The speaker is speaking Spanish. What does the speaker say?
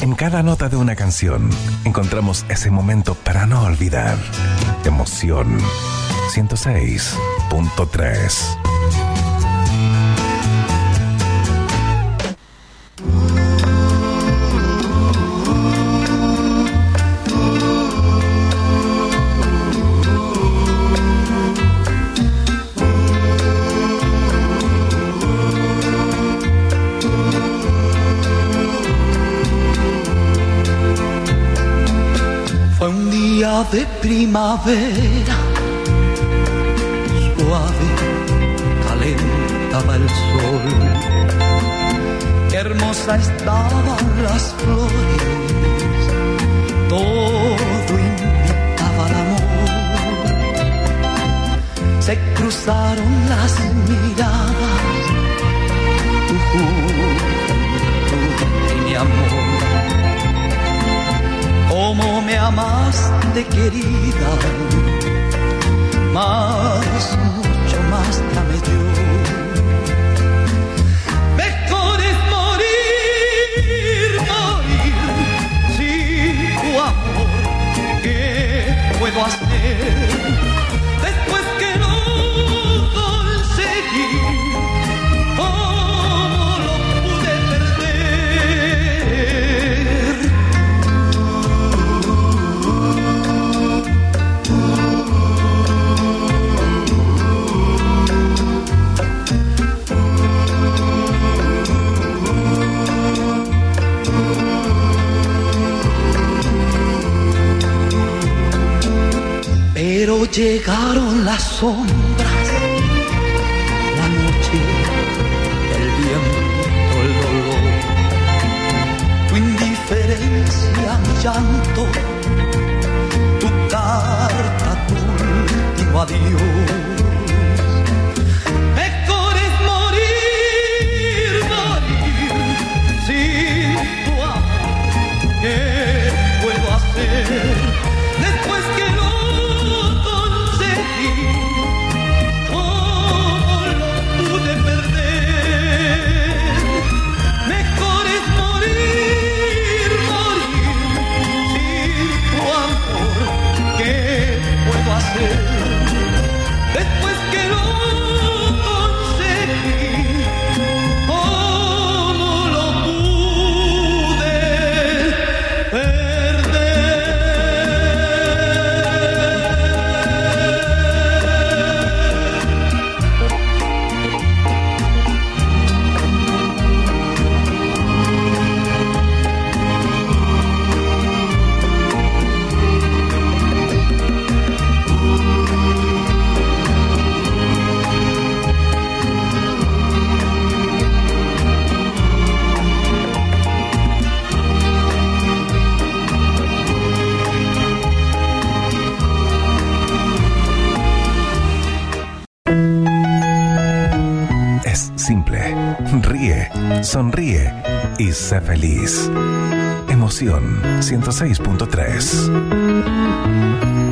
En cada nota de una canción encontramos ese momento para no olvidar. Emoción 106.3. De primavera, suave, calentaba el sol. Qué hermosa estaban las flores, todo invitaba al amor. Se cruzaron las miradas, tu juventud y mi amor. Cómo me amaste, querida, más, mucho más te amé yo. Mejor es morir, morir, sin tu amor. ¿Qué puedo hacer después que no conseguí? ¿Cómo lo pude perder? Pero llegaron las sombras, la noche, el viento, el dolor, tu indiferencia, mi llanto, tu carta, tu último adiós. Mejor es morir, morir, sin tu amor. ¿Qué puedo hacer después que no? ¿Cómo lo pude perder? Mejor es morir, morir, sin tu amor. ¿Qué puedo hacer después que lo conseguí? ¿Cómo lo pude perder? Simple, ríe, sonríe y sé feliz. Emoción 106.3.